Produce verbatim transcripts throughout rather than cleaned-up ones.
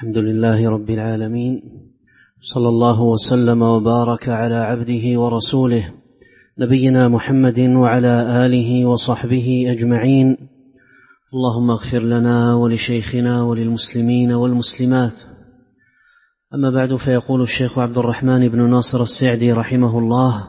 الحمد لله رب العالمين، صلى الله وسلم وبارك على عبده ورسوله نبينا محمد وعلى آله وصحبه أجمعين. اللهم اغفر لنا ولشيخنا وللمسلمين والمسلمات. أما بعد، فيقول الشيخ عبد الرحمن بن ناصر السعدي رحمه الله: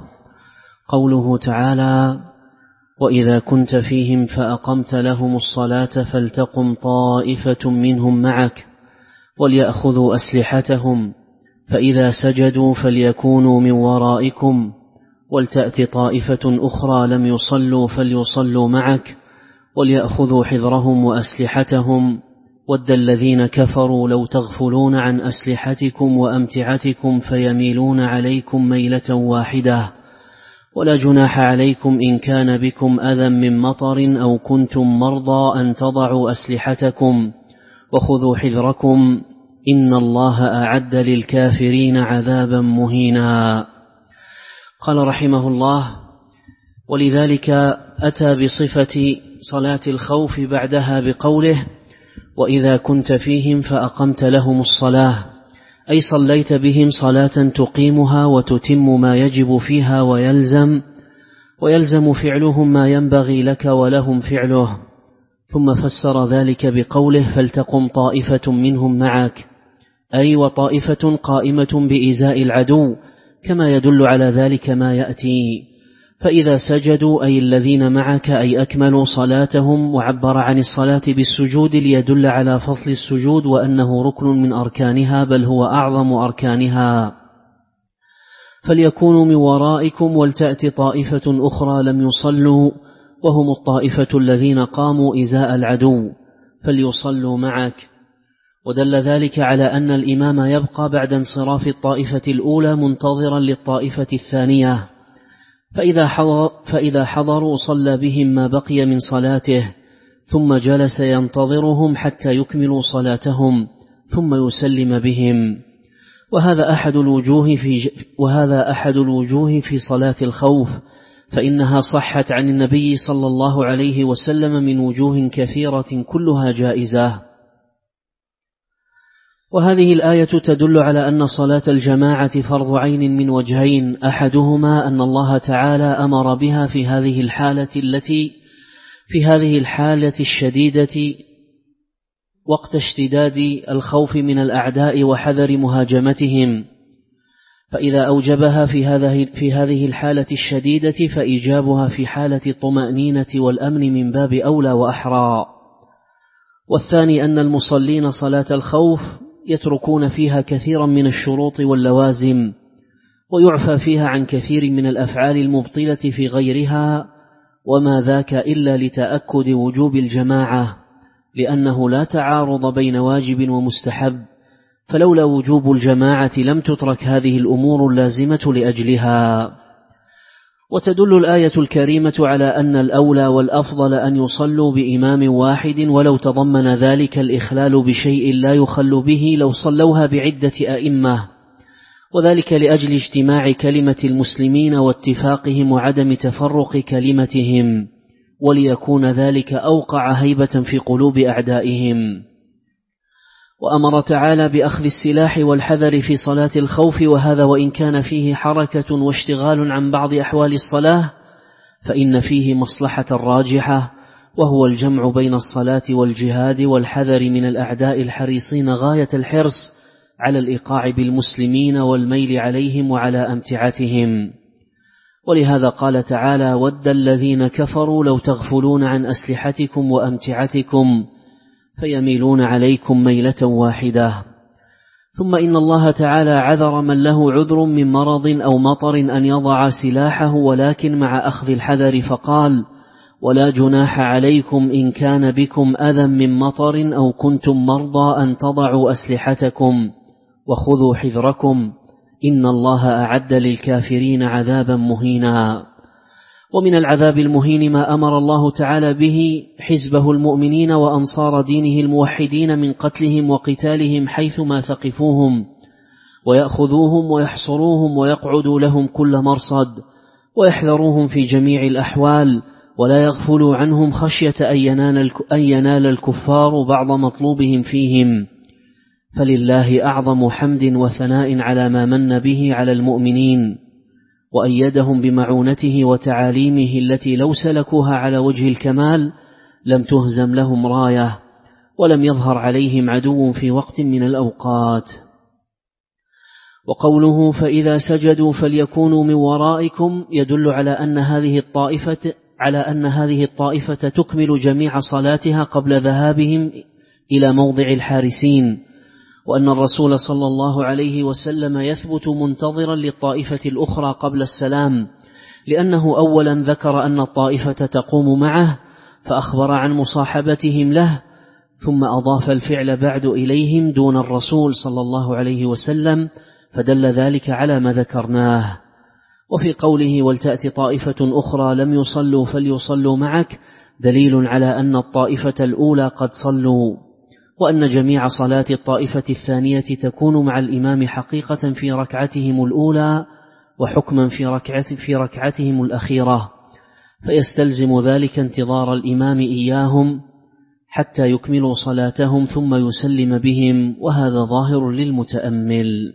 قوله تعالى: وإذا كنت فيهم فأقمت لهم الصلاة فلتقم طائفة منهم معك وليأخذوا أسلحتهم فإذا سجدوا فليكونوا من ورائكم ولتأت طائفة أخرى لم يصلوا فليصلوا معك وليأخذوا حذرهم وأسلحتهم ود الذين كفروا لو تغفلون عن أسلحتكم وأمتعتكم فيميلون عليكم ميلة واحدة ولا جناح عليكم إن كان بكم أذى من مطر أو كنتم مرضى أن تضعوا أسلحتكم وخذوا حذركم إن الله أعد للكافرين عذابا مهينا. قال رحمه الله: ولذلك أتى بصفة صلاة الخوف بعدها بقوله: وإذا كنت فيهم فأقمت لهم الصلاة، أي صليت بهم صلاة تقيمها وتتم ما يجب فيها ويلزم ويلزم فعلهم ما ينبغي لك ولهم فعله. ثم فسر ذلك بقوله: فلتقم طائفة منهم معك، أي وطائفة قائمة بإزاء العدو، كما يدل على ذلك ما يأتي. فإذا سجدوا أي الذين معك أي أكملوا صلاتهم، وعبر عن الصلاة بالسجود ليدل على فضل السجود وأنه ركن من أركانها، بل هو أعظم أركانها. فليكونوا من ورائكم ولتأت طائفة أخرى لم يصلوا وهم الطائفة الذين قاموا إزاء العدو فليصلوا معك. ودل ذلك على أن الإمام يبقى بعد انصراف الطائفة الأولى منتظرا للطائفة الثانية، فإذا حضر فإذا حضروا صلى بهم ما بقي من صلاته، ثم جلس ينتظرهم حتى يكملوا صلاتهم ثم يسلم بهم. وهذا أحد الوجوه في وهذا أحد الوجوه في صلاة الخوف، فإنها صحت عن النبي صلى الله عليه وسلم من وجوه كثيرة كلها جائزة. وهذه الآية تدل على أن صلاة الجماعة فرض عين من وجهين: أحدهما أن الله تعالى أمر بها في هذه الحالة التي في هذه الحالة الشديدة وقت اشتداد الخوف من الأعداء وحذر مهاجمتهم، فإذا أوجبها في هذه في هذه الحالة الشديدة فإيجابها في حالة الطمأنينة والأمن من باب أولى وأحرى. والثاني أن المصلين صلاة الخوف يتركون فيها كثيرا من الشروط واللوازم، ويعفى فيها عن كثير من الأفعال المبطلة في غيرها، وما ذاك إلا لتأكد وجوب الجماعة، لأنه لا تعارض بين واجب ومستحب، فلولا وجوب الجماعة لم تترك هذه الأمور اللازمة لأجلها. وتدل الآية الكريمة على أن الأولى والأفضل أن يصلوا بإمام واحد، ولو تضمن ذلك الإخلال بشيء لا يخل به لو صلوها بعدة أئمة، وذلك لأجل اجتماع كلمة المسلمين واتفاقهم وعدم تفرق كلمتهم، وليكون ذلك أوقع هيبة في قلوب أعدائهم. وأمر تعالى بأخذ السلاح والحذر في صلاة الخوف، وهذا وإن كان فيه حركة واشتغال عن بعض أحوال الصلاة فإن فيه مصلحة راجحة، وهو الجمع بين الصلاة والجهاد والحذر من الأعداء الحريصين غاية الحرص على الإيقاع بالمسلمين والميل عليهم وعلى أمتعتهم. ولهذا قال تعالى: ود الذين كفروا لو تغفلون عن أسلحتكم وأمتعتكم فيميلون عليكم ميلة واحدة. ثم إن الله تعالى عذر من له عذر من مرض أو مطر أن يضع سلاحه، ولكن مع أخذ الحذر، فقال: ولا جناح عليكم إن كان بكم أذى من مطر أو كنتم مرضى أن تضعوا أسلحتكم وخذوا حذركم إن الله أعد للكافرين عذابا مهينا. ومن العذاب المهين ما أمر الله تعالى به حزبه المؤمنين وأنصار دينه الموحدين من قتلهم وقتالهم حيثما ثقفوهم، ويأخذوهم ويحصروهم ويقعدوا لهم كل مرصد، ويحذروهم في جميع الأحوال، ولا يغفلوا عنهم خشية أن ينال الكفار بعض مطلوبهم فيهم، فلله أعظم حمد وثناء على ما من به على المؤمنين وأيدهم بمعونته وتعاليمه التي لو سلكوها على وجه الكمال لم تهزم لهم راية ولم يظهر عليهم عدو في وقت من الأوقات. وقوله فإذا سجدوا فليكونوا من ورائكم يدل على أن هذه الطائفة على أن هذه الطائفة تكمل جميع صلاتها قبل ذهابهم إلى موضع الحارسين، وأن الرسول صلى الله عليه وسلم يثبت منتظرا للطائفة الأخرى قبل السلام، لأنه أولا ذكر أن الطائفة تقوم معه فأخبر عن مصاحبتهم له، ثم أضاف الفعل بعد إليهم دون الرسول صلى الله عليه وسلم، فدل ذلك على ما ذكرناه. وفي قوله ولتأتي طائفة أخرى لم يصلوا فليصلوا معك دليل على أن الطائفة الأولى قد صلوا، وأن جميع صلاة الطائفة الثانية تكون مع الإمام حقيقة في ركعتهم الأولى وحكما في ركعة في ركعتهم الأخيرة، فيستلزم ذلك انتظار الإمام إياهم حتى يكملوا صلاتهم ثم يسلم بهم، وهذا ظاهر للمتأمل.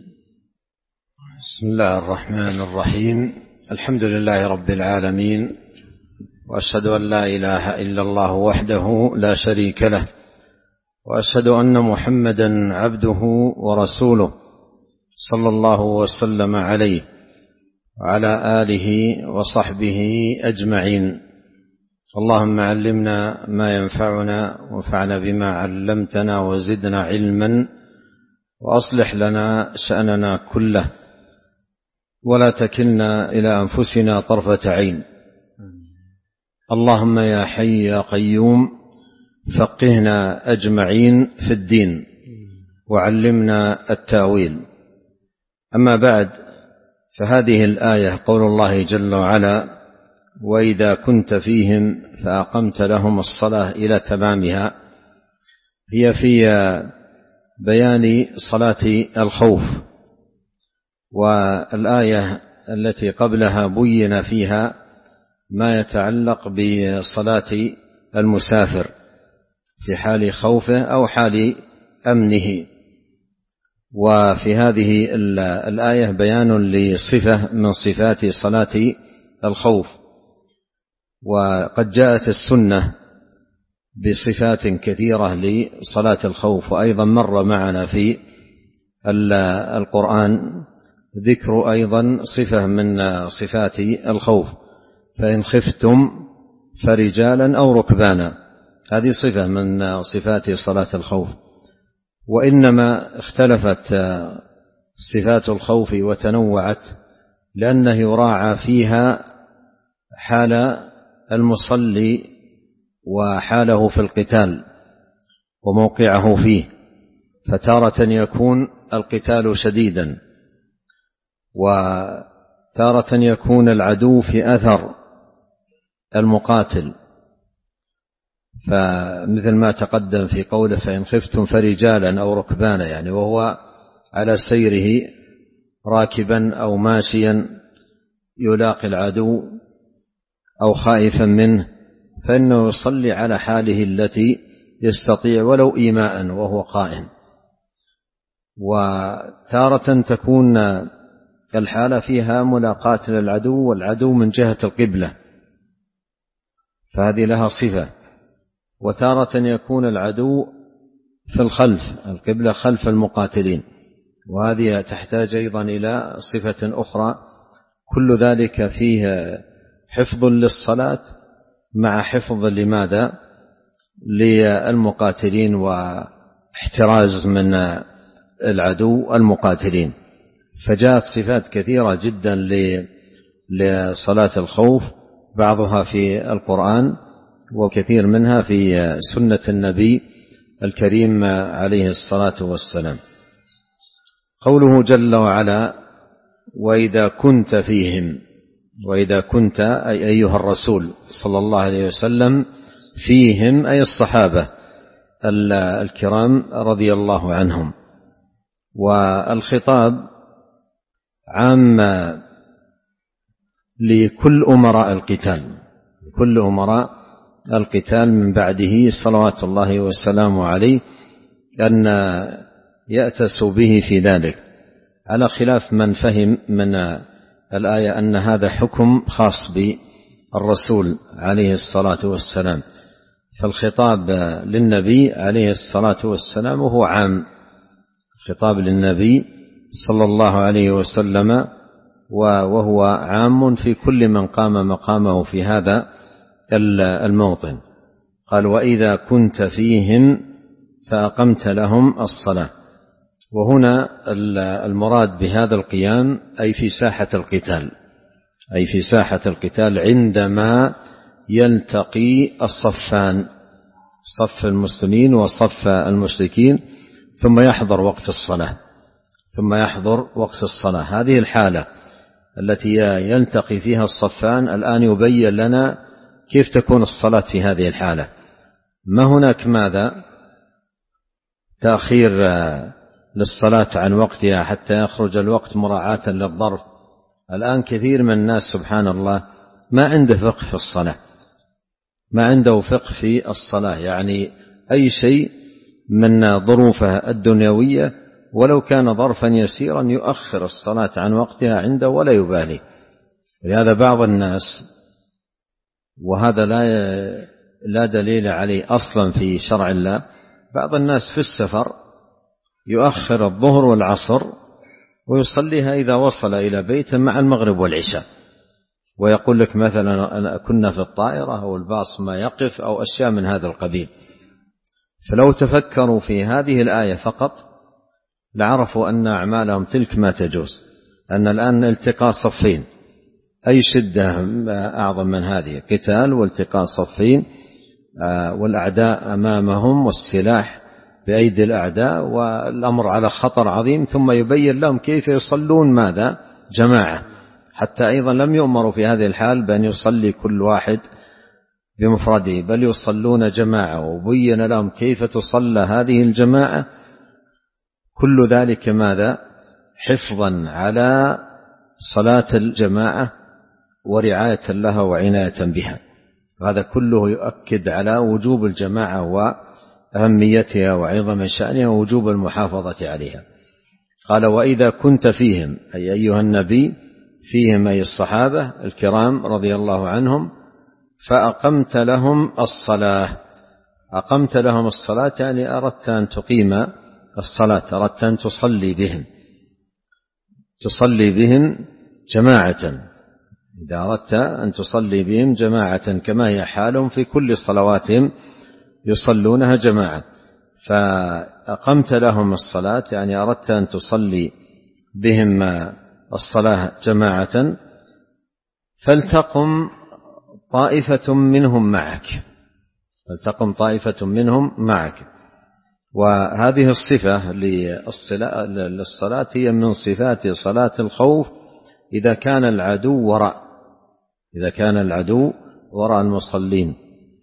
بسم الله الرحمن الرحيم. الحمد لله رب العالمين، وأشهد أن لا إله إلا الله وحده لا شريك له، وأشهد أن محمدا عبده ورسوله صلى الله وسلم عليه وعلى آله وصحبه أجمعين. اللهم علمنا ما ينفعنا وانفعنا بما علمتنا وزدنا علما، وأصلح لنا شأننا كله ولا تكلنا إلى أنفسنا طرفة عين. اللهم يا حي يا قيوم فقهنا أجمعين في الدين وعلمنا التاويل. أما بعد، فهذه الآية قول الله جل وعلا: وإذا كنت فيهم فأقمت لهم الصلاة إلى تمامها، هي في بيان صلاة الخوف. والآية التي قبلها بين فيها ما يتعلق بصلاة المسافر في حال خوفه أو حال أمنه. وفي هذه الآية بيان لصفة من صفات صلاة الخوف، وقد جاءت السنة بصفات كثيرة لصلاة الخوف، وأيضا مر معنا في القرآن ذكر أيضا صفة من صفات الخوف: فإن خفتم فرجالا أو ركبانا. هذه صفة من صفات صلاة الخوف. وإنما اختلفت صفات الخوف وتنوعت لأنه يراعى فيها حال المصلي وحاله في القتال وموقعه فيه، فتارة يكون القتال شديدا، وتارة يكون العدو في أثر المقاتل، فمثل ما تقدم في قوله: فإن خفتم فرجالا أو ركبانا، يعني وهو على سيره راكبا أو ماشيا يلاقي العدو أو خائفا منه، فإنه يصلي على حاله التي يستطيع ولو إيماء وهو قائم. وتارة تكون الحالة فيها ملاقاة للعدو، والعدو من جهة القبلة، فهذه لها صفة. وتارة يكون العدو في الخلف، القبلة خلف المقاتلين، وهذه تحتاج أيضا إلى صفة أخرى. كل ذلك فيه حفظ للصلاة مع حفظ لماذا؟ للمقاتلين واحتراز من العدو المقاتلين. فجاءت صفات كثيرة جدا لصلاة الخوف، بعضها في القرآن وكثير منها في سنة النبي الكريم عليه الصلاة والسلام. قوله جل وعلا: وإذا كنت فيهم، وإذا كنت أي أيها الرسول صلى الله عليه وسلم فيهم، أي الصحابة الكرام رضي الله عنهم. والخطاب عام لكل أمراء القتال، كل أمراء القتال من بعده صلوات الله وسلامه عليه، أن يأتس به في ذلك، على خلاف من فهم من الآية أن هذا حكم خاص بالرسول عليه الصلاة والسلام، فالخطاب للنبي عليه الصلاة والسلام وهو عام، خطاب للنبي صلى الله عليه وسلم وهو عام في كل من قام مقامه في هذا الموطن. قال وإذا كنت فيهم فأقمت لهم الصلاة، وهنا المراد بهذا القيام أي في ساحة القتال، أي في ساحة القتال عندما يلتقي الصفان، صف المسلمين وصف المشركين، ثم يحضر وقت الصلاة ثم يحضر وقت الصلاة. هذه الحالة التي يلتقي فيها الصفان الآن يبين لنا كيف تكون الصلاة في هذه الحالة. ما هناك ماذا تأخير للصلاة عن وقتها حتى يخرج الوقت مراعاة للظرف. الآن كثير من الناس سبحان الله ما عنده فقه في الصلاة، ما عنده فقه في الصلاة، يعني أي شيء من ظروفه الدنيوية ولو كان ظرفا يسيرا يؤخر الصلاة عن وقتها عنده ولا يبالي. لهذا بعض الناس، وهذا لا لا دليل عليه أصلا في شرع الله، بعض الناس في السفر يؤخر الظهر والعصر ويصليها إذا وصل إلى بيته مع المغرب والعشاء، ويقول لك مثلا كنا في الطائرة أو الباص ما يقف أو أشياء من هذا القبيل. فلو تفكروا في هذه الآية فقط لعرفوا أن أعمالهم تلك ما تجوز، أن الآن التقاء صفين، أي شدة أعظم من هذه، قتال والتقاء صفين والأعداء أمامهم والسلاح بأيدي الأعداء والأمر على خطر عظيم، ثم يبين لهم كيف يصلون ماذا جماعة، حتى أيضا لم يؤمروا في هذه الحال بأن يصلي كل واحد بمفرده، بل يصلون جماعة، وبين لهم كيف تصلى هذه الجماعة، كل ذلك ماذا حفظا على صلاة الجماعة ورعاية لها وعناية بها. هذا كله يؤكد على وجوب الجماعة وأهميتها وعظم شأنها ووجوب المحافظة عليها. قال وإذا كنت فيهم أي أيها النبي فيهم أي الصحابة الكرام رضي الله عنهم، فأقمت لهم الصلاة. أقمت لهم الصلاة يعني أردت أن تقيم الصلاة، أردت أن تصلي بهم، تصلي بهم جماعة. إذا أردت أن تصلي بهم جماعة كما هي حالهم في كل صلواتهم يصلونها جماعة، فأقمت لهم الصلاة يعني أردت أن تصلي بهم الصلاة جماعة، فلتقم طائفة منهم معك، فلتقم طائفة منهم معك. وهذه الصفة للصلاة هي من صفات صلاة الخوف إذا كان العدو وراء إذا كان العدو وراء المصلين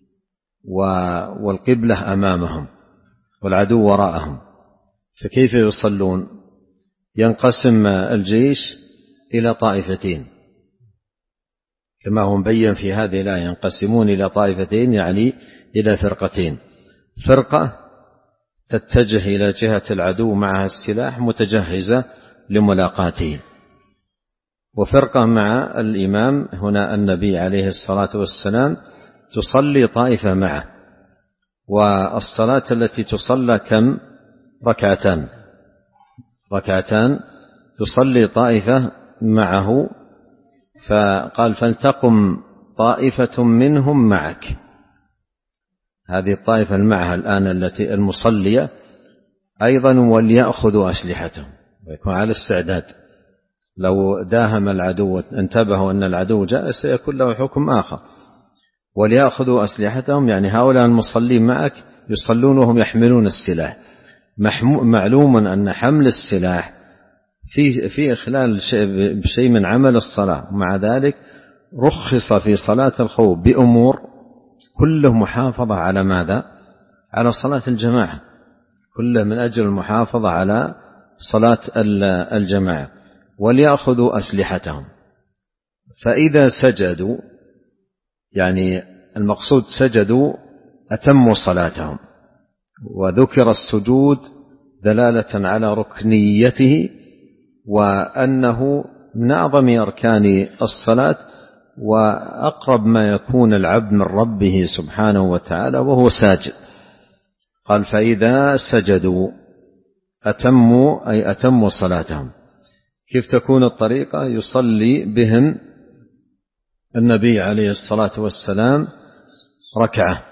والقبلة أمامهم والعدو وراءهم، فكيف يصلون؟ ينقسم الجيش إلى طائفتين كما هو مبين في هذه الآية، ينقسمون إلى طائفتين يعني إلى فرقتين، فرقة تتجه إلى جهة العدو معها السلاح متجهزة لملاقاته، وفرقة مع الإمام هنا النبي عليه الصلاة والسلام تصلي طائفة معه. والصلاة التي تصلى كم؟ ركعتان ركعتان تصلي طائفة معه، فقال فلتقم طائفة منهم معك. هذه الطائفة المعها الآن التي المصلية أيضا وليأخذوا أسلحتهم ويكون على استعداد، لو داهم العدو انتبهوا أن العدو جاء سيكون له حكم آخر. وليأخذوا أسلحتهم يعني هؤلاء المصلين معك يصلون وهم يحملون السلاح. معلوم أن حمل السلاح في في إخلال بشيء من عمل الصلاة، مع ذلك رخص في صلاة الخوف بأمور كله محافظة على ماذا؟ على صلاة الجماعة، كله من أجل المحافظة على صلاة الجماعة. وليأخذوا أسلحتهم، فإذا سجدوا يعني المقصود سجدوا أتموا صلاتهم، وذكر السجود دلالة على ركنيته وأنه من أعظم أركان الصلاة وأقرب ما يكون العبد من ربه سبحانه وتعالى وهو ساجد. قال فإذا سجدوا أتموا أي أتموا صلاتهم. كيف تكون الطريقة؟ يصلي بهم النبي عليه الصلاة والسلام ركعة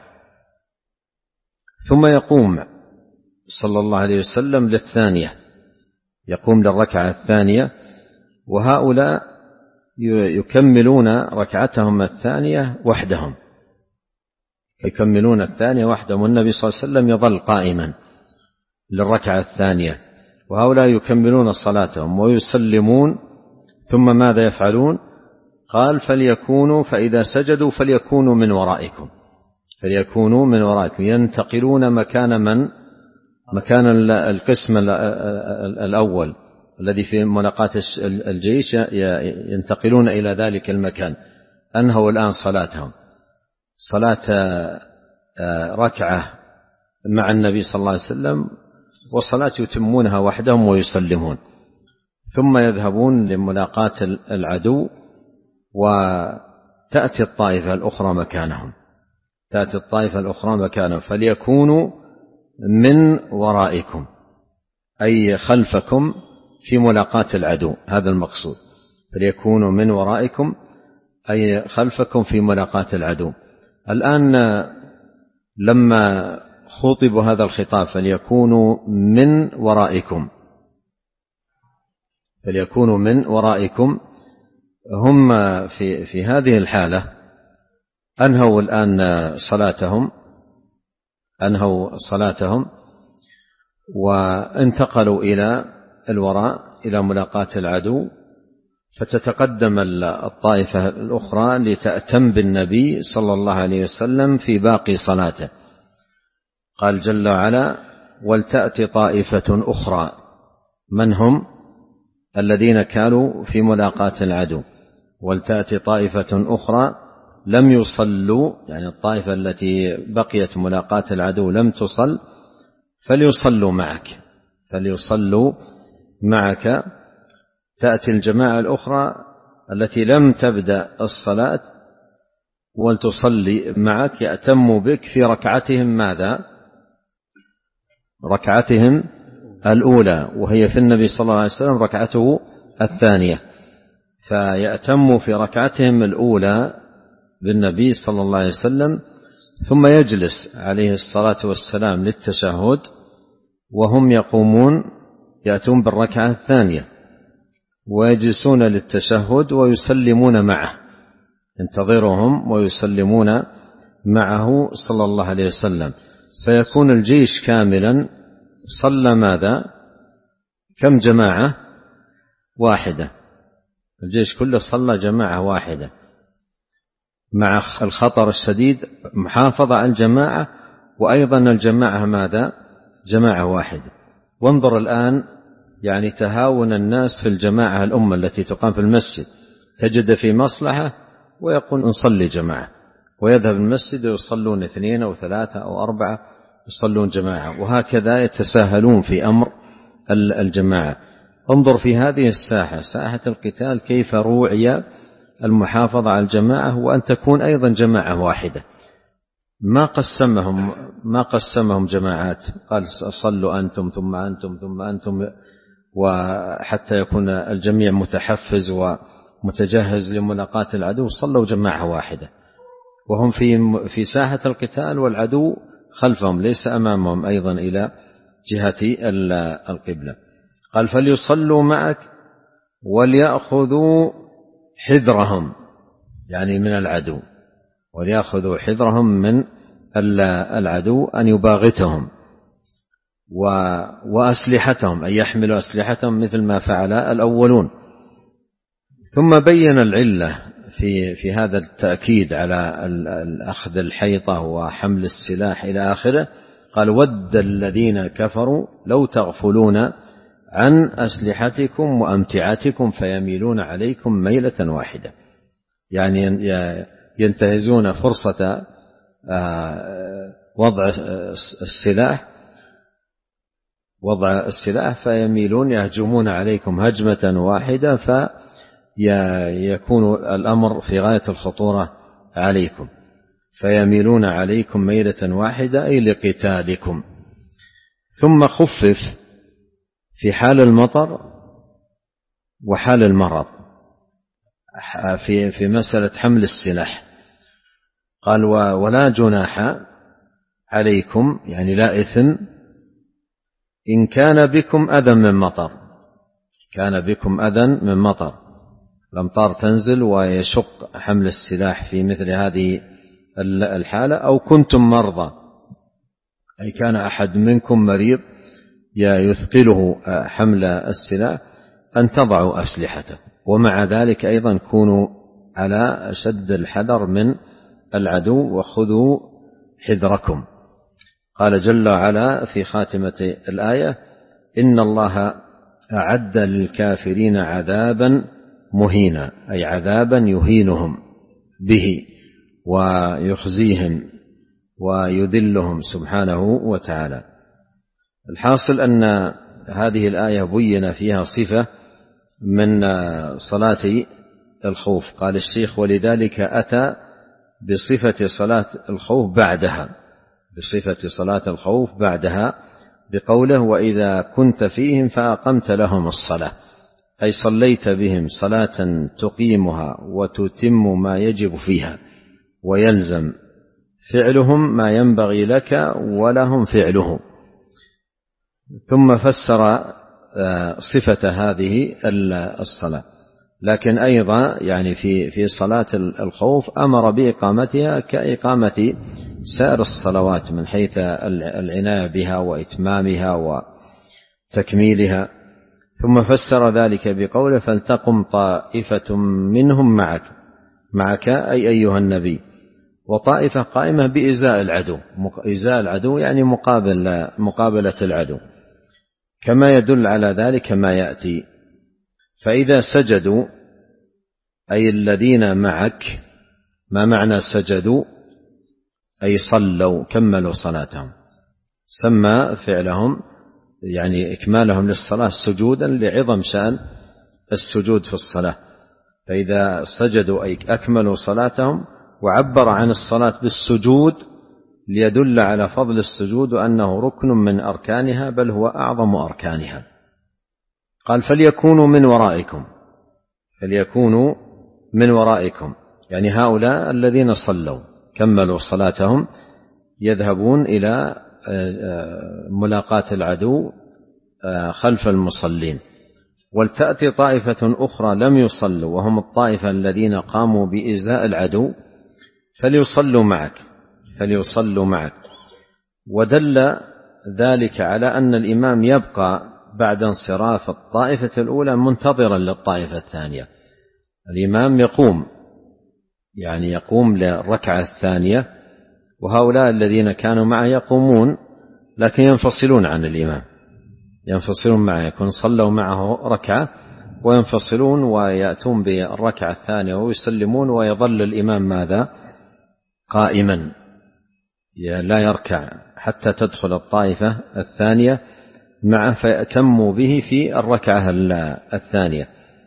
ثم يقوم صلى الله عليه وسلم للثانية، يقوم للركعة الثانية، وهؤلاء يكملون ركعتهم الثانية وحدهم، يكملون الثانية وحدهم، والنبي صلى الله عليه وسلم يظل قائما للركعة الثانية، وهؤلاء يكملون صلاتهم ويسلمون. ثم ماذا يفعلون؟ قال فليكونوا فإذا سجدوا فليكونوا من ورائكم، فليكونوا من ورائكم، ينتقلون مكان من؟ مكان القسم الأول الذي في ملاقاة الجيش، ينتقلون إلى ذلك المكان. أنهوا الآن صلاتهم، صلاة ركعة مع النبي صلى الله عليه وسلم، وصلاة يتمونها وحدهم ويسلمون، ثم يذهبون لملاقاة العدو، وتأتي الطائفة الأخرى مكانهم، تأتي الطائفة الأخرى مكانهم، فليكونوا من ورائكم أي خلفكم في ملاقاة العدو، هذا المقصود، فليكونوا من ورائكم أي خلفكم في ملاقاة العدو. الآن لما خطبوا هذا الخطاب فليكونوا من ورائكم، فليكونوا من ورائكم، هم في في هذه الحالة أنهوا الآن صلاتهم، أنهوا صلاتهم وانتقلوا إلى الوراء إلى ملاقاة العدو، فتتقدم الطائفة الأخرى لتأتم بالنبي صلى الله عليه وسلم في باقي صلاته. قال جل وعلا ولتأتي طائفة أخرى، من هم؟ الذين كانوا في ملاقاة العدو. ولتأتي طائفة أخرى لم يصلوا، يعني الطائفة التي بقيت ملاقاة العدو لم تصل، فليصلوا معك، فليصلوا معك. تأتي الجماعة الأخرى التي لم تبدأ الصلاة ولتصلي معك، يأتموا بك في ركعتهم ماذا؟ ركعتهم الأولى، وهي في النبي صلى الله عليه وسلم ركعته الثانية، فيأتموا في ركعتهم الأولى بالنبي صلى الله عليه وسلم، ثم يجلس عليه الصلاة والسلام للتشهد، وهم يقومون يأتون بالركعة الثانية ويجلسون للتشهد ويسلمون معه، ينتظرهم ويسلمون معه صلى الله عليه وسلم، فيكون الجيش كاملا صلى ماذا؟ كم جماعة؟ واحدة، الجيش كله صلى جماعة واحدة، مع الخطر الشديد محافظة على الجماعة، وأيضا الجماعة ماذا؟ جماعة واحدة. وانظر الآن يعني تهاون الناس في الجماعة الأمة التي تقام في المسجد، تجد في مصلحة ويقول نصلي جماعة، ويذهب المسجد ويصلون اثنين أو ثلاثة أو أربعة يصلون جماعة، وهكذا يتساهلون في أمر الجماعة. انظر في هذه الساحة، ساحة القتال، كيف روعي المحافظة على الجماعة، وأن تكون أيضا جماعة واحدة، ما قسمهم ما قسمهم جماعات، قال صلوا أنتم ثم أنتم ثم أنتم، وحتى يكون الجميع متحفز ومتجهز لملاقاة العدو، صلوا جماعة واحدة وهم في في ساحة القتال، والعدو خلفهم ليس أمامهم أيضا إلى جهة القبلة. قال فليصلوا معك وليأخذوا حذرهم، يعني من العدو، وليأخذوا حذرهم من العدو أن يباغتهم، وأسلحتهم أن يحملوا أسلحتهم مثل ما فعل الأولون. ثم بين العلة في في هذا التأكيد على أخذ الحيطة وحمل السلاح إلى آخره. قال ود الذين كفروا لو تغفلون عن أسلحتكم وأمتعتكم فيميلون عليكم ميلة واحدة، يعني ينتهزون فرصة وضع السلاح وضع السلاح فيميلون يهجمون عليكم هجمة واحدة فيكون الأمر في غاية الخطورة عليكم، فيميلون عليكم ميلة واحدة أي لقتالكم. ثم خفف في حال المطر وحال المرض في في مسألة حمل السلاح، قال ولا جناح عليكم يعني لا إثم إن كان بكم أذى من مطر، كان بكم أذى من مطر، الأمطار تنزل ويشق حمل السلاح في مثل هذه الحالة، أو كنتم مرضى أي كان أحد منكم مريض يثقله حمل السلاح أن تضعوا أسلحته، ومع ذلك أيضا كونوا على أشد الحذر من العدو وخذوا حذركم. قال جل وعلا في خاتمة الآية إن الله أعد للكافرين عذابا مهينا أي عذابا يهينهم به ويخزيهم ويذلهم سبحانه وتعالى. الحاصل أن هذه الآية بين فيها صفة من صلاة الخوف. قال الشيخ ولذلك أتى بصفة صلاة الخوف بعدها، بصفة صلاة الخوف بعدها بقوله وإذا كنت فيهم فأقمت لهم الصلاة، أي صليت بهم صلاة تقيمها وتتم ما يجب فيها ويلزم فعلهم ما ينبغي لك ولهم فعله. ثم فسر صفة هذه الصلاة، لكن أيضا يعني في في صلاة الخوف أمر بإقامتها كإقامة سائر الصلوات من حيث العناية بها وإتمامها وتكميلها. ثم فسر ذلك بقوله فلتقم طائفة منهم معك، معك أي أيها النبي، وطائفة قائمة بإزاء العدو، إزاء العدو يعني مقابل مقابلة العدو، كما يدل على ذلك ما يأتي. فإذا سجدوا أي الذين معك، ما معنى سجدوا؟ أي صلوا كملوا صلاتهم، سمى فعلهم يعني إكمالهم للصلاة سجودا لعظم شأن السجود في الصلاة. فإذا سجدوا أي أكملوا صلاتهم، وعبر عن الصلاة بالسجود ليدل على فضل السجود وأنه ركن من أركانها بل هو أعظم أركانها. قال فليكونوا من ورائكم، فليكونوا من ورائكم يعني هؤلاء الذين صلوا كملوا صلاتهم يذهبون إلى ملاقاة العدو خلف المصلين. ولتأتي طائفة أخرى لم يصلوا وهم الطائفة الذين قاموا بإزاء العدو فليصلوا معك، فليصلوا معك. ودل ذلك على أن الإمام يبقى بعد انصراف الطائفة الأولى منتظرا للطائفة الثانية. الإمام يقوم يعني يقوم للركعة الثانية، وهؤلاء الذين كانوا معه يقومون لكن ينفصلون عن الإمام، ينفصلون معه، يكون صلوا معه ركعة وينفصلون ويأتون بالركعة الثانية ويسلمون، ويظل الإمام ماذا؟ قائما لا يركع حتى تدخل الطائفة الثانية معه فيأتموا به في الركعة الثانية.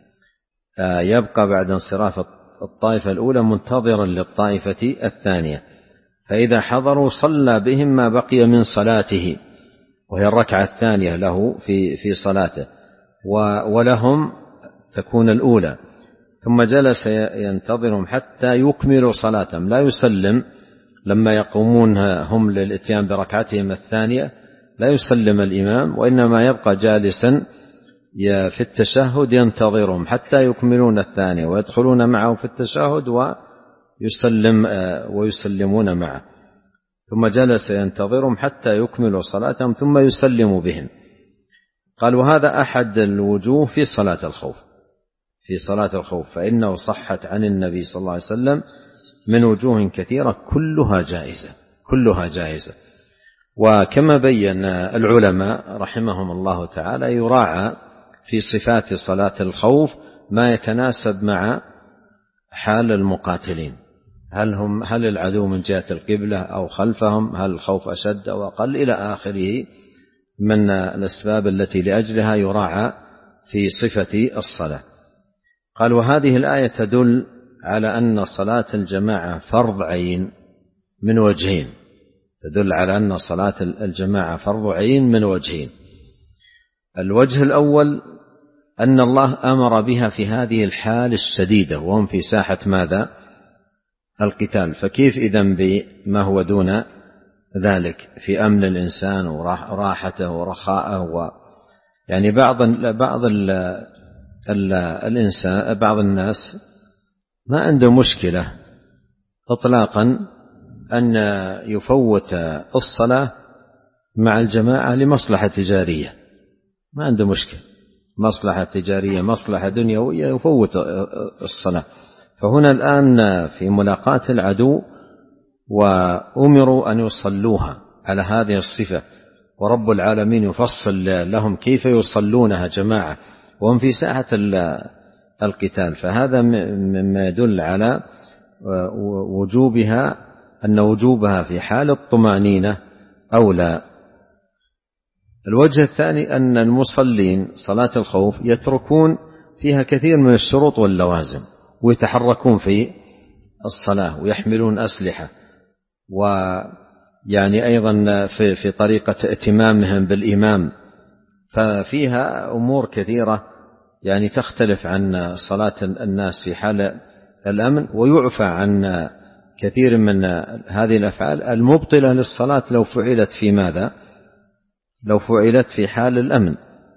يبقى بعد انصراف الطائفة الأولى منتظرا للطائفة الثانية، فإذا حضروا صلى بهم ما بقي من صلاته وهي الركعة الثانية له في في صلاته، ولهم تكون الأولى، ثم جلس ينتظرهم حتى يكملوا صلاتهم، لا يسلم لما يقومون هم للإتيان بركعتهم الثانية، لا يسلم الإمام، وإنما يبقى جالسا في التشهد ينتظرهم حتى يكملون الثانية ويدخلون معه في التشهد ويسلم ويسلمون معه، ثم جلس ينتظرهم حتى يكملوا صلاتهم ثم يسلم بهم. قال وهذا أحد الوجوه في صلاة الخوف، في صلاة الخوف فإنه صحت عن النبي صلى الله عليه وسلم من وجوه كثيرة كلها جائزة، كلها جائزة. وكما بين العلماء رحمهم الله تعالى يراعى في صفات صلاة الخوف ما يتناسب مع حال المقاتلين، هل هم هل العدو من جهة القبلة أو خلفهم، هل الخوف أشد أو أقل إلى آخره من الأسباب التي لأجلها يراعى في صفة الصلاة. قال وهذه الآية تدل على أن صلاة الجماعة فرض عين من وجهين، تدل على أن صلاة الجماعة فرض عين من وجهين. الوجه الأول أن الله أمر بها في هذه الحال الشديدة وهم في ساحة ماذا؟ القتال، فكيف إذن بما هو دون ذلك في أمن الإنسان وراحته ورخاءه و يعني بعض بعض ال ال الإنسان بعض الناس ما عنده مشكلة إطلاقا أن يفوت الصلاة مع الجماعة لمصلحة تجارية، ما عنده مشكلة، مصلحة تجارية مصلحة دنيوية يفوت الصلاة. فهنا الآن في ملاقاة العدو وأمروا أن يصلوها على هذه الصفة، ورب العالمين يفصل لهم كيف يصلونها جماعة وهم في ساحة القتال، فهذا مما يدل على وجوبها، أن وجوبها في حال الطمأنينة أولى. الوجه الثاني أن المصلين صلاة الخوف يتركون فيها كثير من الشروط واللوازم ويتحركون في الصلاة ويحملون أسلحة، ويعني أيضا في في طريقة ائتمامهم بالإمام، ففيها أمور كثيرة يعني تختلف عن صلاة الناس في حال الأمن، ويعفى عن كثير من هذه الأفعال المبطلة للصلاة لو فعلت في ماذا؟ لو فعلت في حال الأمن،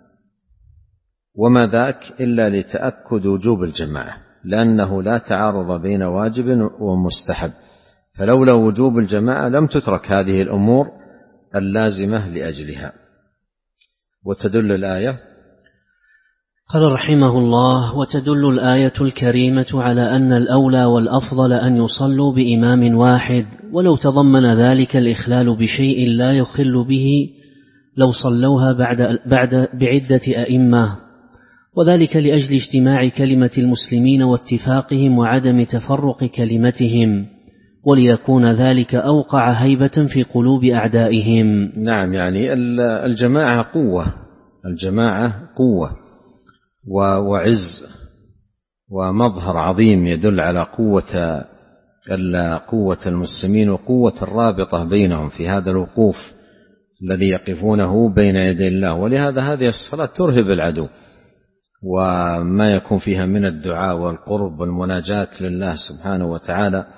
وما ذاك إلا لتأكد وجوب الجماعة، لأنه لا تعارض بين واجب ومستحب، فلولا وجوب الجماعة لم تترك هذه الأمور اللازمة لأجلها. وتدل الآية قال رحمه الله: وتدل الآية الكريمة على أن الأولى والأفضل أن يصلوا بإمام واحد، ولو تضمن ذلك الإخلال بشيء لا يخل به لو صلوها بعد, بعد بعدة أئمة، وذلك لأجل اجتماع كلمة المسلمين واتفاقهم وعدم تفرق كلمتهم، وليكون ذلك أوقع هيبة في قلوب أعدائهم. نعم، يعني الجماعة قوة، الجماعة قوة وعز ومظهر عظيم يدل على قوة قوة المسلمين وقوة الرابطة بينهم في هذا الوقوف الذي يقفونه بين يدي الله. ولهذا هذه الصلاة ترهب العدو، وما يكون فيها من الدعاء والقرب والمناجاة لله سبحانه وتعالى.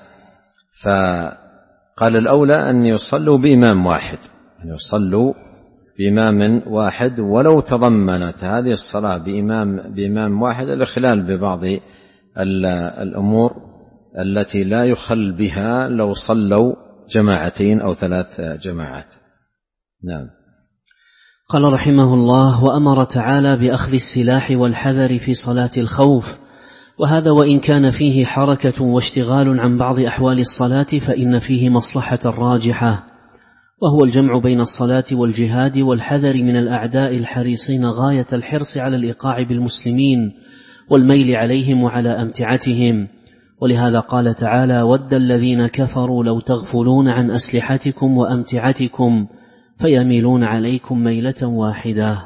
فقال الأولى أن يصلوا بإمام واحد، أن يصلوا بإمام واحد، ولو تضمنت هذه الصلاة بإمام, بإمام واحد الإخلال ببعض الأمور التي لا يخل بها لو صلوا جماعتين أو ثلاث جماعات. نعم. قال رحمه الله: وأمر تعالى بأخذ السلاح والحذر في صلاة الخوف، وهذا وإن كان فيه حركة واشتغال عن بعض أحوال الصلاة فإن فيه مصلحة راجحة، وهو الجمع بين الصلاة والجهاد والحذر من الأعداء الحريصين غاية الحرص على الإيقاع بالمسلمين والميل عليهم وعلى أمتعتهم. ولهذا قال تعالى: ود الذين كفروا لو تغفلون عن أسلحتكم وأمتعتكم فيميلون عليكم ميلة واحدة.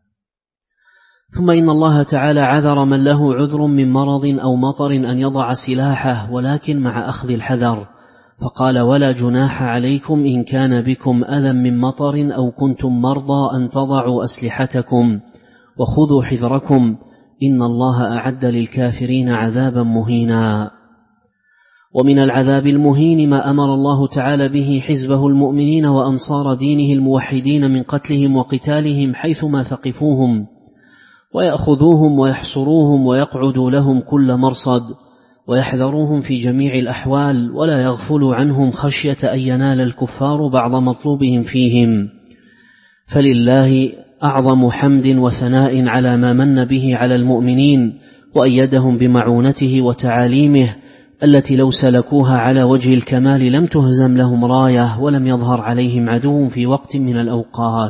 ثم إن الله تعالى عذر من له عذر من مرض أو مطر أن يضع سلاحه، ولكن مع أخذ الحذر، فقال: ولا جناح عليكم إن كان بكم أذى من مطر أو كنتم مرضى أن تضعوا أسلحتكم وخذوا حذركم إن الله أعد للكافرين عذابا مهينا. ومن العذاب المهين ما أمر الله تعالى به حزبه المؤمنين وأنصار دينه الموحدين من قتلهم وقتالهم حيثما ثقفوهم، ويأخذوهم ويحصروهم ويقعدوا لهم كل مرصد، ويحذروهم في جميع الأحوال، ولا يغفلوا عنهم خشية أن ينال الكفار بعض مطلوبهم فيهم. فلله أعظم حمد وثناء على ما من به على المؤمنين وأيدهم بمعونته وتعاليمه التي لو سلكوها على وجه الكمال لم تهزم لهم راية ولم يظهر عليهم عدو في وقت من الأوقات.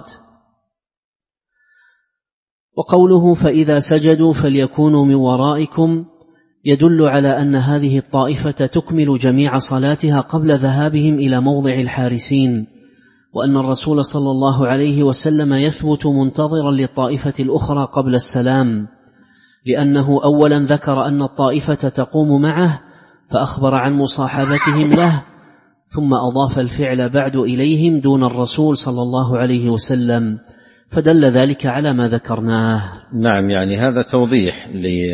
وقوله: فإذا سجدوا فليكونوا من ورائكم، يدل على أن هذه الطائفة تكمل جميع صلاتها قبل ذهابهم إلى موضع الحارسين، وأن الرسول صلى الله عليه وسلم يثبت منتظرا للطائفة الأخرى قبل السلام، لأنه أولا ذكر أن الطائفة تقوم معه فأخبر عن مصاحبتهم له، ثم أضاف الفعل بعد إليهم دون الرسول صلى الله عليه وسلم، فدل ذلك على ما ذكرناه. نعم، يعني هذا توضيح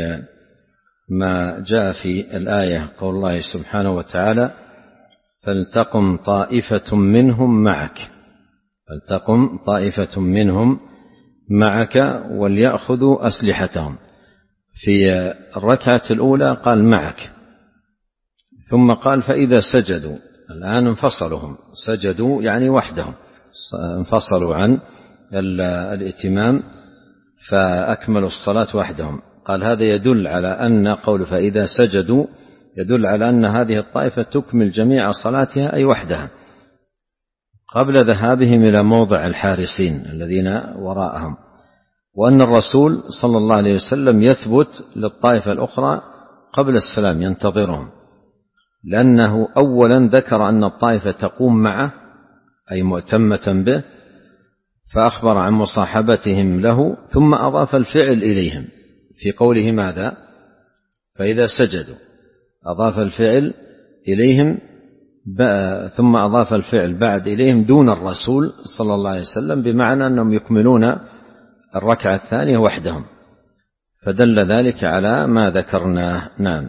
لما جاء في الآية، قول الله سبحانه وتعالى: فلتقم طائفة منهم معك، فلتقم طائفة منهم معك وليأخذوا أسلحتهم. في الركعة الأولى قال معك، ثم قال فإذا سجدوا. الآن انفصلهم، سجدوا يعني وحدهم، انفصلوا عن الائتمام فأكملوا الصلاة وحدهم. قال هذا يدل على أن قول فإذا سجدوا يدل على أن هذه الطائفة تكمل جميع صلاتها أي وحدها قبل ذهابهم إلى موضع الحارسين الذين وراءهم، وأن الرسول صلى الله عليه وسلم يثبت للطائفة الأخرى قبل السلام ينتظرهم، لأنه أولا ذكر أن الطائفة تقوم معه أي مؤتمة به، فأخبر عن مصاحبتهم له، ثم أضاف الفعل إليهم في قوله ماذا؟ فإذا سجدوا، أضاف الفعل إليهم، ثم أضاف الفعل بعد إليهم دون الرسول صلى الله عليه وسلم، بمعنى أنهم يكملون الركعة الثانية وحدهم، فدل ذلك على ما ذكرناه. نعم.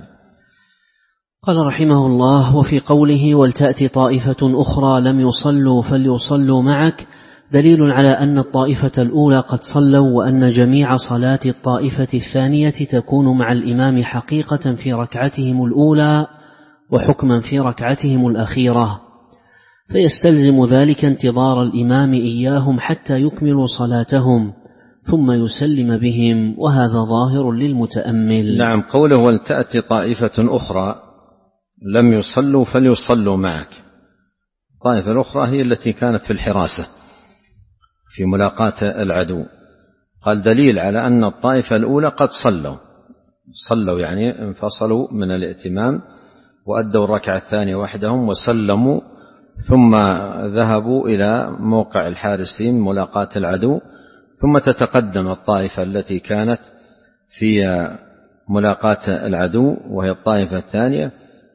قال رحمه الله: وفي قوله ولتأتي طائفة أخرى لم يصلوا فليصلوا معك دليل على أن الطائفة الأولى قد صلوا، وأن جميع صلاة الطائفة الثانية تكون مع الإمام حقيقة في ركعتهم الأولى وحكما في ركعتهم الأخيرة، فيستلزم ذلك انتظار الإمام إياهم حتى يكملوا صلاتهم ثم يسلم بهم، وهذا ظاهر للمتأمل. نعم، قوله ولتأتي طائفة أخرى لم يصلوا فليصلوا معك، الطائفة الأخرى هي التي كانت في الحراسة في ملاقاة العدو. قال دليل على أن الطائفة الأولى قد صلوا، صلوا يعني انفصلوا من الائتمام وأدوا الركعة الثانية وحدهم وسلموا، ثم ذهبوا إلى موقع الحارسين ملاقاة العدو، ثم تتقدم الطائفة التي كانت في ملاقاة العدو وهي الطائفة الثانية،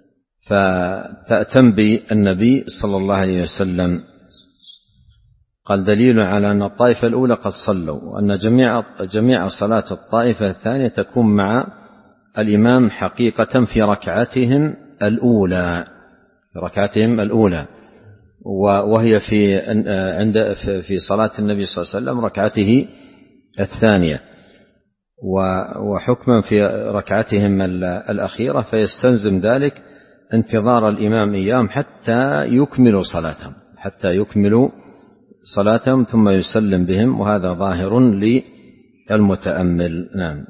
فتأتم بالنبي صلى الله عليه وسلم. قال دليل على أن الطائفة الأولى قد صلوا، وأن جميع جميع صلاة الطائفة الثانية تكون مع الإمام حقيقة في ركعتهم الأولى، في ركعتهم الأولى، وهي في عند في صلاة النبي صلى الله عليه وسلم ركعته الثانية، وحكما في ركعتهم الأخيرة، فيستلزم ذلك انتظار الإمام إياهم حتى يكملوا صلاتهم حتى يكملوا صلاتهم ثم يسلم بهم، وهذا ظاهر للمتأمل. نعم.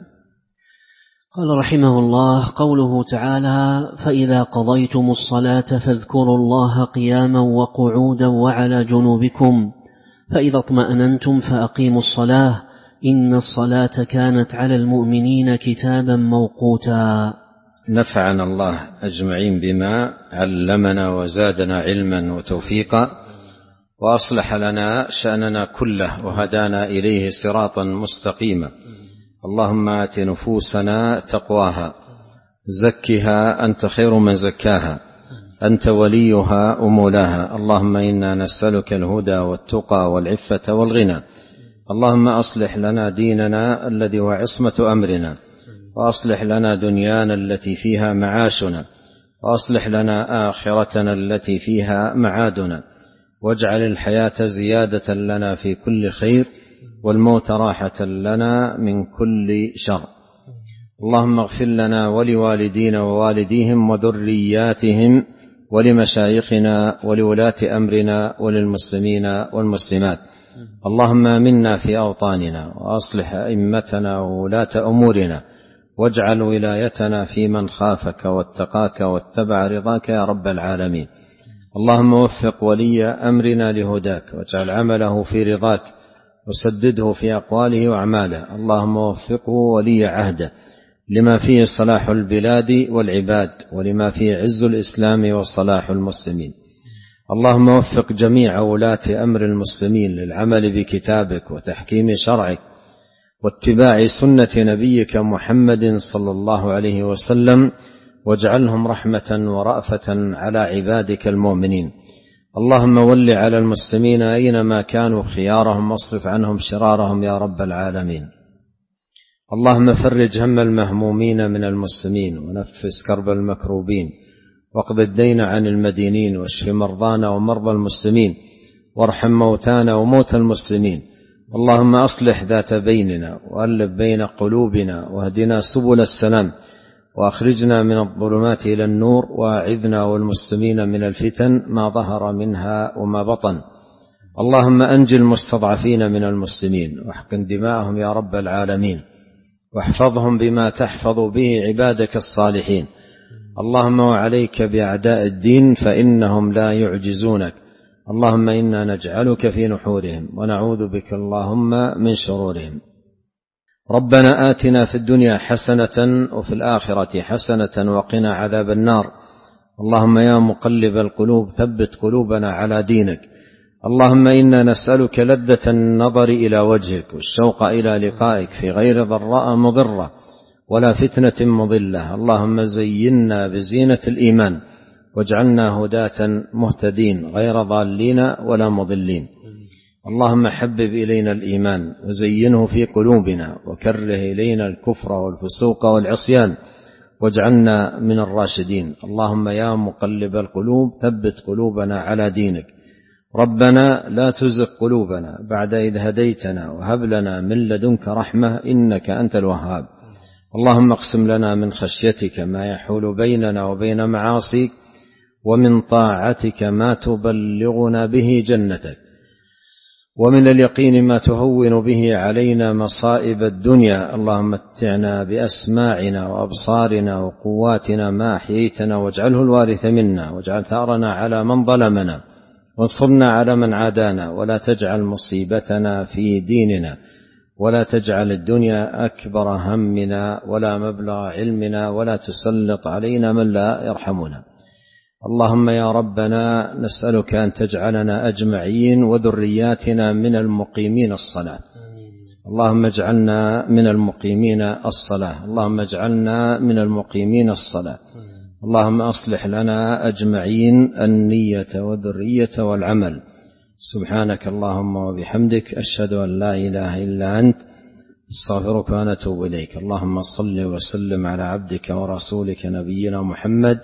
قال رحمه الله: قوله تعالى: فإذا قضيتم الصلاة فاذكروا الله قياما وقعودا وعلى جنوبكم فإذا اطمأننتم فأقيموا الصلاة إن الصلاة كانت على المؤمنين كتابا موقوتا. نفعنا الله أجمعين بما علمنا وزادنا علما وتوفيقا، وأصلح لنا شأننا كله وهدانا إليه صراطا مستقيما. اللهم آت نفوسنا تقواها زكها أنت خير من زكاها أنت وليها ومولاها. اللهم إنا نسألك الهدى والتقى والعفة والغنى. اللهم أصلح لنا ديننا الذي هو عصمة أمرنا، وأصلح لنا دنيانا التي فيها معاشنا، وأصلح لنا آخرتنا التي فيها معادنا، واجعل الحياة زيادة لنا في كل خير والموت راحة لنا من كل شر. اللهم اغفر لنا ولوالدينا ووالديهم وذرياتهم ولمشايخنا ولولاة أمرنا وللمسلمين والمسلمات. اللهم آمنا في أوطاننا وأصلح أئمتنا وولاة أمورنا، واجعل ولايتنا في من خافك واتقاك واتبع رضاك يا رب العالمين. اللهم وفق ولي أمرنا لهداك، واجعل عمله في رضاك، وسدده في أقواله وأعماله. اللهم وفقه ولي عهده لما فيه صلاح البلاد والعباد، ولما فيه عز الإسلام وصلاح المسلمين. اللهم وفق جميع ولاة أمر المسلمين للعمل بكتابك وتحكيم شرعك واتباع سنة نبيك محمد صلى الله عليه وسلم، واجعلهم رحمة ورأفة على عبادك المؤمنين. اللهم ول على المسلمين أينما كانوا خيارهم، واصرف عنهم شرارهم يا رب العالمين. اللهم فرج هم المهمومين من المسلمين، ونفس كرب المكروبين، واقض الدين عن المدينين، واشف مرضانا ومرضى المسلمين، وارحم موتانا وموتى المسلمين. اللهم أصلح ذات بيننا، وألف بين قلوبنا، واهدنا سبل السلام، وأخرجنا من الظلمات إلى النور، وأعذنا والمسلمين من الفتن ما ظهر منها وما بطن. اللهم أنجِ المستضعفين من المسلمين، واحقن دماءهم يا رب العالمين، واحفظهم بما تحفظ به عبادك الصالحين. اللهم وعليك بأعداء الدين فإنهم لا يعجزونك. اللهم إنا نجعلك في نحورهم، ونعوذ بك اللهم من شرورهم. ربنا آتنا في الدنيا حسنة وفي الآخرة حسنة وقنا عذاب النار. اللهم يا مقلب القلوب ثبت قلوبنا على دينك. اللهم إنا نسألك لذة النظر إلى وجهك، والشوق إلى لقائك في غير ضراء مضرة ولا فتنة مضلة. اللهم زينا بزينة الإيمان، واجعلنا هداة مهتدين غير ضالين ولا مضلين. اللهم حبب إلينا الإيمان وزينه في قلوبنا، وكره إلينا الكفر والفسوق والعصيان، واجعلنا من الراشدين. اللهم يا مقلب القلوب ثبت قلوبنا على دينك. ربنا لا تزغ قلوبنا بعد إذ هديتنا، وهب لنا من لدنك رحمة إنك أنت الوهاب. اللهم اقسم لنا من خشيتك ما يحول بيننا وبين معاصيك، ومن طاعتك ما تبلغنا به جنتك، ومن اليقين ما تهون به علينا مصائب الدنيا. اللهم متعنا بأسماعنا وأبصارنا وقواتنا ما أحييتنا، واجعله الوارث منا، واجعل ثأرنا على من ظلمنا، وانصرنا على من عادانا، ولا تجعل مصيبتنا في ديننا، ولا تجعل الدنيا أكبر همنا ولا مبلغ علمنا، ولا تسلط علينا من لا يرحمنا. اللهم يا ربنا نسألك أن تجعلنا أجمعين وذرياتنا من المقيمين الصلاة. اللهم اجعلنا من المقيمين الصلاة. اللهم اجعلنا من المقيمين الصلاة. اللهم أصلح لنا أجمعين النية والذرية والعمل. سبحانك اللهم وبحمدك، أشهد أن لا إله إلا أنت، استغفرك ونتوب إليك. اللهم صل وسلم على عبدك ورسولك نبينا محمد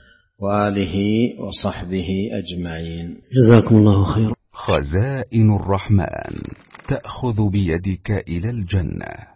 وآله وصحبه أجمعين. جزاكم الله خيرا. خزائن الرحمن تأخذ بيدك إلى الجنة.